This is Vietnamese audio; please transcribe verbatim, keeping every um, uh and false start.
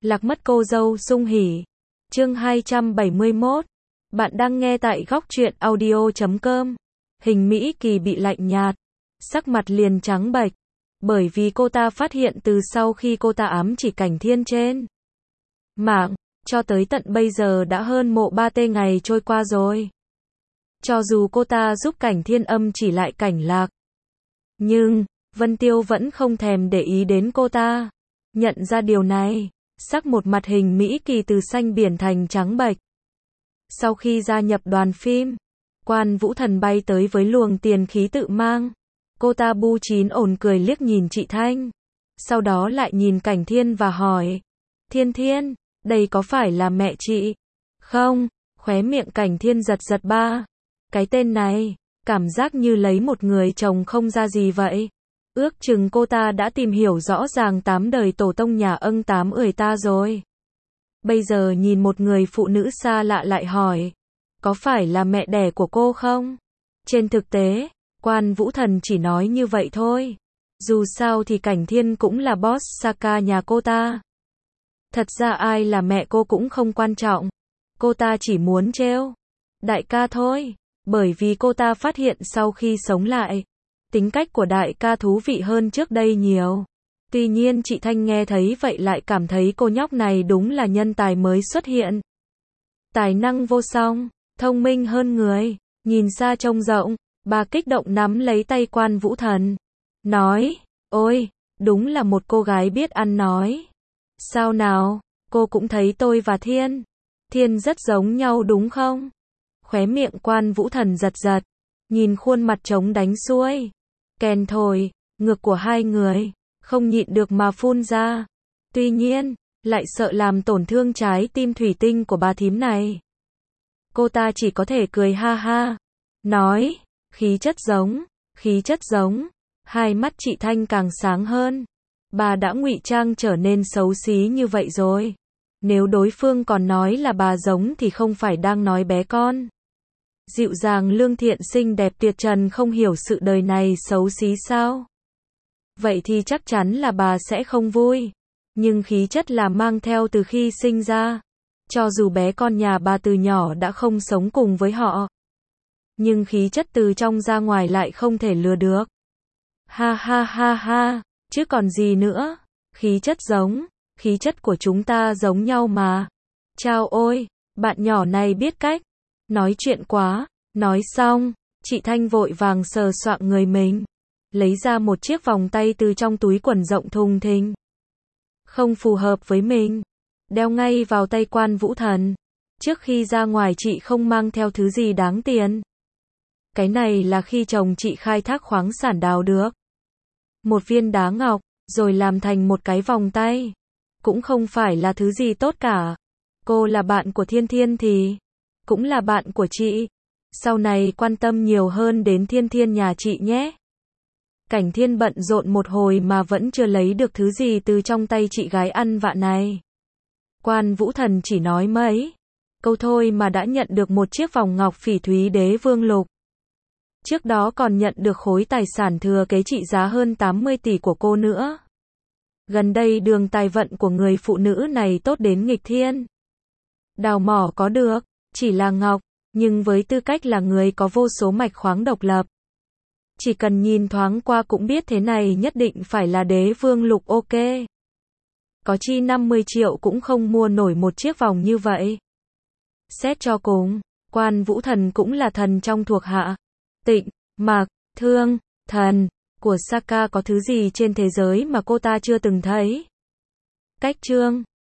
Lạc mất cô dâu sung hỉ. Chương hai trăm bảy mươi mốt. Bạn đang nghe tại góc truyện audio chấm com. Hình Mỹ Kỳ bị lạnh nhạt, sắc mặt liền trắng bệch, bởi vì cô ta phát hiện từ sau khi cô ta ám chỉ Cảnh Thiên trên mạng, cho tới tận bây giờ đã hơn mộ ba tê ngày trôi qua rồi. Cho dù cô ta giúp Cảnh Thiên âm chỉ lại Cảnh Lạc, nhưng Vân Tiêu vẫn không thèm để ý đến cô ta. Nhận ra điều này, sắc một mặt Hình Mỹ Kỳ từ xanh biển thành trắng bệch. Sau khi gia nhập đoàn phim, Quan Vũ Thần bay tới với luồng tiền khí tự mang. Cô ta bu chín ổn cười liếc nhìn chị Thanh, sau đó lại nhìn Cảnh Thiên và hỏi: Thiên Thiên, đây có phải là mẹ chị không? Khóe miệng Cảnh Thiên giật giật ba. Cái tên này, cảm giác như lấy một người chồng không ra gì vậy. Ước chừng cô ta đã tìm hiểu rõ ràng tám đời tổ tông nhà ân tám ười ta rồi. Bây giờ nhìn một người phụ nữ xa lạ lại hỏi: có phải là mẹ đẻ của cô không? Trên thực tế, Quan Vũ Thần chỉ nói như vậy thôi. Dù sao thì Cảnh Thiên cũng là boss Saka nhà cô ta. Thật ra ai là mẹ cô cũng không quan trọng. Cô ta chỉ muốn trêu đại ca thôi. Bởi vì cô ta phát hiện sau khi sống lại, tính cách của đại ca thú vị hơn trước đây nhiều. Tuy nhiên chị Thanh nghe thấy vậy lại cảm thấy cô nhóc này đúng là nhân tài mới xuất hiện. Tài năng vô song, thông minh hơn người, nhìn xa trông rộng. Bà kích động nắm lấy tay Quan Vũ Thần, nói: ôi, đúng là một cô gái biết ăn nói. Sao nào, cô cũng thấy tôi và Thiên Thiên rất giống nhau đúng không? Khóe miệng Quan Vũ Thần giật giật, nhìn khuôn mặt trống đánh xuôi, kèn thổi, ngực của hai người, không nhịn được mà phun ra. Tuy nhiên, lại sợ làm tổn thương trái tim thủy tinh của bà thím này. Cô ta chỉ có thể cười ha ha, nói: khí chất giống, khí chất giống. Hai mắt chị Thanh càng sáng hơn. Bà đã ngụy trang trở nên xấu xí như vậy rồi. Nếu đối phương còn nói là bà giống thì không phải đang nói bé con. Dịu dàng lương thiện xinh đẹp tuyệt trần không hiểu sự đời này xấu xí sao? Vậy thì chắc chắn là bà sẽ không vui. Nhưng khí chất là mang theo từ khi sinh ra. Cho dù bé con nhà bà từ nhỏ đã không sống cùng với họ, nhưng khí chất từ trong ra ngoài lại không thể lừa được. Ha ha ha ha, chứ còn gì nữa. Khí chất giống, khí chất của chúng ta giống nhau mà. Chao ôi, bạn nhỏ này biết cách nói chuyện quá. Nói xong, chị Thanh vội vàng sờ soạng người mình, lấy ra một chiếc vòng tay từ trong túi quần rộng thùng thình, không phù hợp với mình, đeo ngay vào tay Quan Vũ Thần. Trước khi ra ngoài chị không mang theo thứ gì đáng tiền. Cái này là khi chồng chị khai thác khoáng sản đào được một viên đá ngọc, rồi làm thành một cái vòng tay. Cũng không phải là thứ gì tốt cả. Cô là bạn của Thiên Thiên thì cũng là bạn của chị. Sau này quan tâm nhiều hơn đến Thiên Thiên nhà chị nhé. Cảnh Thiên bận rộn một hồi mà vẫn chưa lấy được thứ gì từ trong tay chị gái ăn vạ này. Quan Vũ Thần chỉ nói mấy câu thôi mà đã nhận được một chiếc vòng ngọc phỉ thúy đế vương lục. Trước đó còn nhận được khối tài sản thừa kế trị giá hơn tám mươi tỷ của cô nữa. Gần đây đường tài vận của người phụ nữ này tốt đến nghịch thiên. Đào mỏ có được, chỉ là ngọc, nhưng với tư cách là người có vô số mạch khoáng độc lập. Chỉ cần nhìn thoáng qua cũng biết thế này nhất định phải là đế vương lục ok. Có chi năm mươi triệu cũng không mua nổi một chiếc vòng như vậy. Xét cho cùng, Quan Vũ Thần cũng là thần trong thuộc hạ. Tịnh, Mạc, Thương, thần của Saka, có thứ gì trên thế giới mà cô ta chưa từng thấy? Cách chương